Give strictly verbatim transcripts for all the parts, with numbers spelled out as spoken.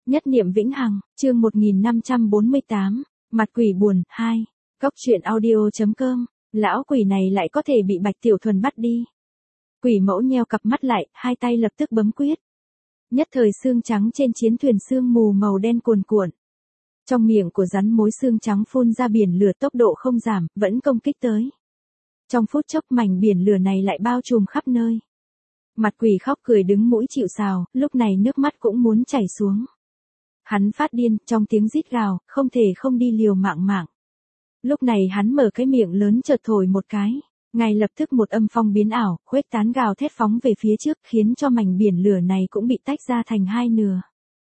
Nhất niệm vĩnh hằng, chương một nghìn năm trăm bốn mươi tám, mặt quỷ buồn, hai, Cốc truyện audio chấm com, lão quỷ này lại có thể bị Bạch Tiểu Thuần bắt đi. Quỷ mẫu nheo cặp mắt lại, hai tay lập tức bấm quyết. Nhất thời xương trắng trên chiến thuyền sương mù màu đen cuồn cuộn. Trong miệng của rắn mối xương trắng phun ra biển lửa tốc độ không giảm, vẫn công kích tới. Trong phút chốc mảnh biển lửa này lại bao trùm khắp nơi. Mặt quỷ khóc cười đứng mũi chịu sào, lúc này nước mắt cũng muốn chảy xuống. Hắn phát điên, trong tiếng rít gào, không thể không đi liều mạng mạng. Lúc này hắn mở cái miệng lớn chợt thổi một cái, ngay lập tức một âm phong biến ảo, khuếch tán gào thét phóng về phía trước, khiến cho mảnh biển lửa này cũng bị tách ra thành hai nửa.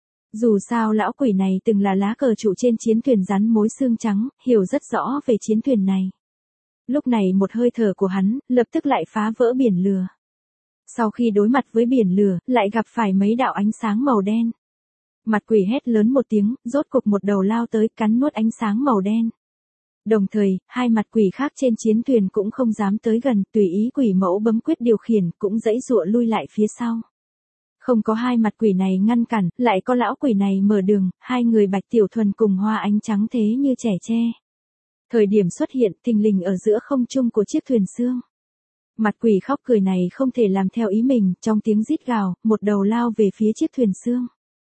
Dù sao lão quỷ này từng là lá cờ trụ trên chiến thuyền rắn mối xương trắng, hiểu rất rõ về chiến thuyền này. Lúc này một hơi thở của hắn, lập tức lại phá vỡ biển lửa. Sau khi đối mặt với biển lửa, lại gặp phải mấy đạo ánh sáng màu đen. Mặt quỷ hét lớn một tiếng, rốt cục một đầu lao tới, cắn nuốt ánh sáng màu đen. Đồng thời, hai mặt quỷ khác trên chiến thuyền cũng không dám tới gần, tùy ý quỷ mẫu bấm quyết điều khiển, cũng giãy giụa lui lại phía sau. Không có hai mặt quỷ này ngăn cản, lại có lão quỷ này mở đường, hai người Bạch Tiểu Thuần cùng Hoa Ánh Trắng thế như trẻ tre. Thời điểm xuất hiện, thình lình ở giữa không trung của chiếc thuyền sương. Mặt quỷ khóc cười này không thể làm theo ý mình, trong tiếng rít gào, một đầu lao về phía chiếc thuyền sương.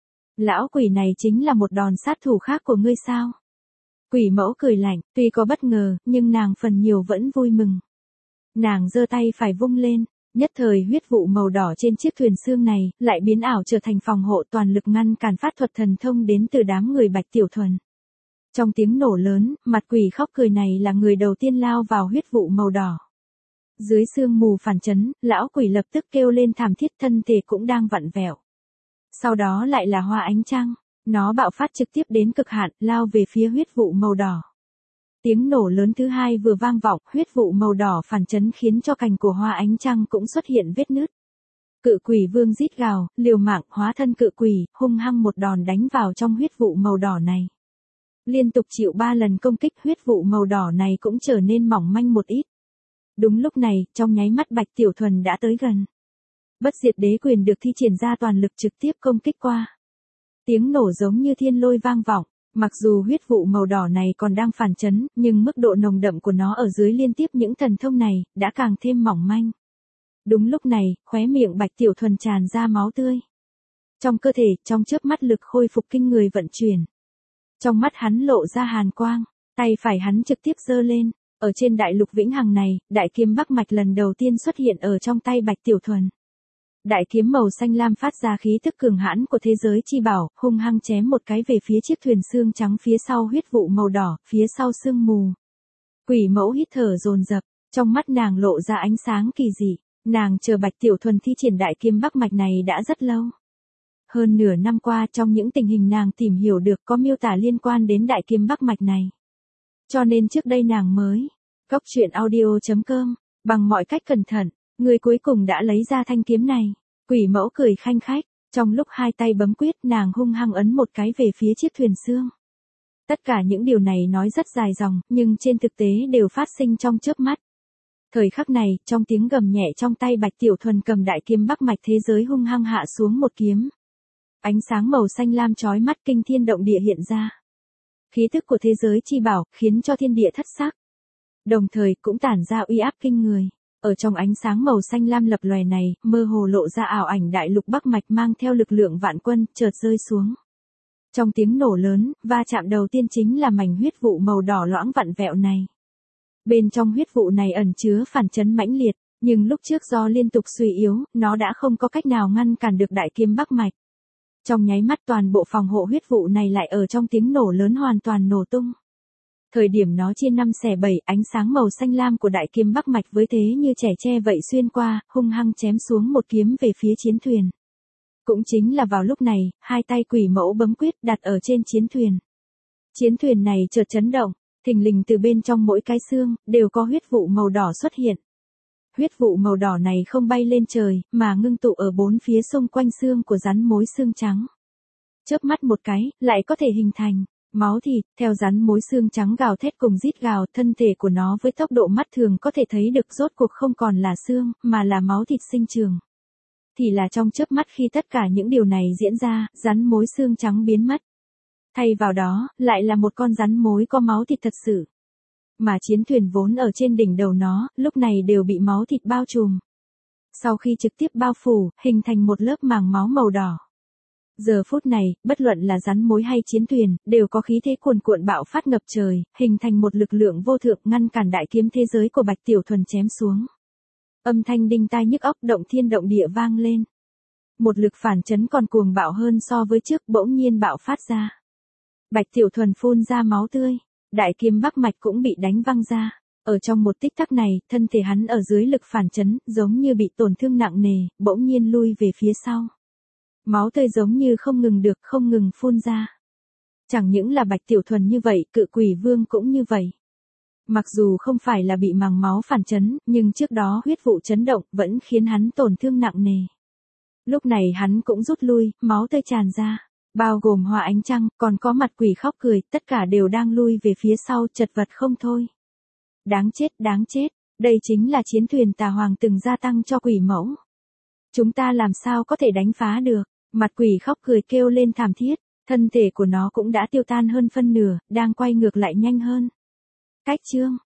Lão quỷ này chính là một đòn sát thủ khác của ngươi sao? Quỷ mẫu cười lạnh, tuy có bất ngờ, nhưng nàng phần nhiều vẫn vui mừng. Nàng giơ tay phải vung lên, nhất thời huyết vụ màu đỏ trên chiếc thuyền sương này, lại biến ảo trở thành phòng hộ toàn lực ngăn cản phát thuật thần thông đến từ đám người Bạch Tiểu Thuần. Trong tiếng nổ lớn, mặt quỷ khóc cười này là người đầu tiên lao vào huyết vụ màu đỏ. Dưới sương mù phản chấn, lão quỷ lập tức kêu lên thảm thiết, thân thể cũng đang vặn vẹo. Sau đó lại là Hoa Ánh Trăng, nó bạo phát trực tiếp đến cực hạn, lao về phía huyết vụ màu đỏ. Tiếng nổ lớn thứ hai vừa vang vọng, huyết vụ màu đỏ phản chấn khiến cho cành của Hoa Ánh Trăng cũng xuất hiện vết nứt. Cự quỷ vương rít gào, liều mạng hóa thân cự quỷ, hung hăng một đòn đánh vào trong huyết vụ màu đỏ này. Liên tục chịu ba lần công kích, huyết vụ màu đỏ này cũng trở nên mỏng manh một ít. Đúng lúc này, trong nháy mắt Bạch Tiểu Thuần đã tới gần. Bất diệt đế quyền được thi triển ra toàn lực trực tiếp công kích qua. Tiếng nổ giống như thiên lôi vang vọng, mặc dù huyết vụ màu đỏ này còn đang phản chấn, nhưng mức độ nồng đậm của nó ở dưới liên tiếp những thần thông này, đã càng thêm mỏng manh. Đúng lúc này, khóe miệng Bạch Tiểu Thuần tràn ra máu tươi. Trong cơ thể, trong chớp mắt lực khôi phục kinh người vận chuyển. Trong mắt hắn lộ ra hàn quang, tay phải hắn trực tiếp giơ lên. Ở trên đại lục vĩnh hằng này, đại kiếm Bắc Mạch lần đầu tiên xuất hiện ở trong tay Bạch Tiểu Thuần. Đại kiếm màu xanh lam phát ra khí tức cường hãn của thế giới chi bảo, hung hăng chém một cái về phía chiếc thuyền sương trắng phía sau huyết vụ màu đỏ, phía sau sương mù. Quỷ mẫu hít thở dồn dập, trong mắt nàng lộ ra ánh sáng kỳ dị, nàng chờ Bạch Tiểu Thuần thi triển đại kiếm Bắc Mạch này đã rất lâu. Hơn nửa năm qua trong những tình hình nàng tìm hiểu được có miêu tả liên quan đến đại kiếm Bắc Mạch này. Cho nên trước đây nàng mới, Cốc truyện audio chấm com, bằng mọi cách cẩn thận, người cuối cùng đã lấy ra thanh kiếm này. Quỷ mẫu cười khanh khách, trong lúc hai tay bấm quyết nàng hung hăng ấn một cái về phía chiếc thuyền sương. Tất cả những điều này nói rất dài dòng, nhưng trên thực tế đều phát sinh trong chớp mắt. Thời khắc này, trong tiếng gầm nhẹ trong tay Bạch Tiểu Thuần cầm đại kiếm Bắc Mạch thế giới hung hăng hạ xuống một kiếm. Ánh sáng màu xanh lam chói mắt kinh thiên động địa hiện ra. Khí thức của thế giới chi bảo, khiến cho thiên địa thất sắc. Đồng thời cũng tản ra uy áp kinh người. Ở trong ánh sáng màu xanh lam lập lòe này, mơ hồ lộ ra ảo ảnh đại lục Bắc Mạch mang theo lực lượng vạn quân, chợt rơi xuống. Trong tiếng nổ lớn, va chạm đầu tiên chính là mảnh huyết vụ màu đỏ loãng vặn vẹo này. Bên trong huyết vụ này ẩn chứa phản chấn mãnh liệt, nhưng lúc trước do liên tục suy yếu, nó đã không có cách nào ngăn cản được đại kiếm Bắc Mạch. Trong nháy mắt toàn bộ phòng hộ huyết vụ này lại ở trong tiếng nổ lớn hoàn toàn nổ tung. Thời điểm nó chia năm xẻ bảy, ánh sáng màu xanh lam của đại kiếm Bắc Mạch với thế như trẻ tre vậy xuyên qua, hung hăng chém xuống một kiếm về phía chiến thuyền. Cũng chính là vào lúc này, hai tay quỷ mẫu bấm quyết đặt ở trên chiến thuyền. Chiến thuyền này chợt chấn động, thình lình từ bên trong mỗi cái xương, đều có huyết vụ màu đỏ xuất hiện. Huyết vụ màu đỏ này không bay lên trời, mà ngưng tụ ở bốn phía xung quanh xương của rắn mối xương trắng. Chớp mắt một cái, lại có thể hình thành máu thịt, theo rắn mối xương trắng gào thét cùng rít gào, thân thể của nó với tốc độ mắt thường có thể thấy được rốt cuộc không còn là xương, mà là máu thịt sinh trường. Thì là trong chớp mắt khi tất cả những điều này diễn ra, rắn mối xương trắng biến mất. Thay vào đó, lại là một con rắn mối có máu thịt thật sự. Mà chiến thuyền vốn ở trên đỉnh đầu nó, lúc này đều bị máu thịt bao trùm. Sau khi trực tiếp bao phủ, hình thành một lớp màng máu màu đỏ. Giờ phút này, bất luận là rắn mối hay chiến thuyền, đều có khí thế cuồn cuộn bạo phát ngập trời, hình thành một lực lượng vô thượng ngăn cản đại kiếm thế giới của Bạch Tiểu Thuần chém xuống. Âm thanh đinh tai nhức óc động thiên động địa vang lên. Một lực phản chấn còn cuồng bạo hơn so với trước bỗng nhiên bạo phát ra. Bạch Tiểu Thuần phun ra máu tươi, đại kiếm bắc mạch cũng bị đánh văng ra. Ở trong một tích tắc này, thân thể hắn ở dưới lực phản chấn, giống như bị tổn thương nặng nề, bỗng nhiên lui về phía sau. Máu tươi giống như không ngừng được, không ngừng phun ra. Chẳng những là Bạch Tiểu Thuần như vậy, Cự Quỷ Vương cũng như vậy. Mặc dù không phải là bị màng máu phản chấn, nhưng trước đó huyết vụ chấn động vẫn khiến hắn tổn thương nặng nề. Lúc này hắn cũng rút lui, máu tươi tràn ra. Bao gồm Hoa Ánh Trăng, còn có Mặt Quỷ khóc cười, tất cả đều đang lui về phía sau chật vật không thôi. Đáng chết, đáng chết, đây chính là chiến thuyền Tà Hoàng từng gia tăng cho quỷ mẫu. Chúng ta làm sao có thể đánh phá được? Mặt Quỷ khóc cười kêu lên thảm thiết, thân thể của nó cũng đã tiêu tan hơn phân nửa, đang quay ngược lại nhanh hơn. Cách chương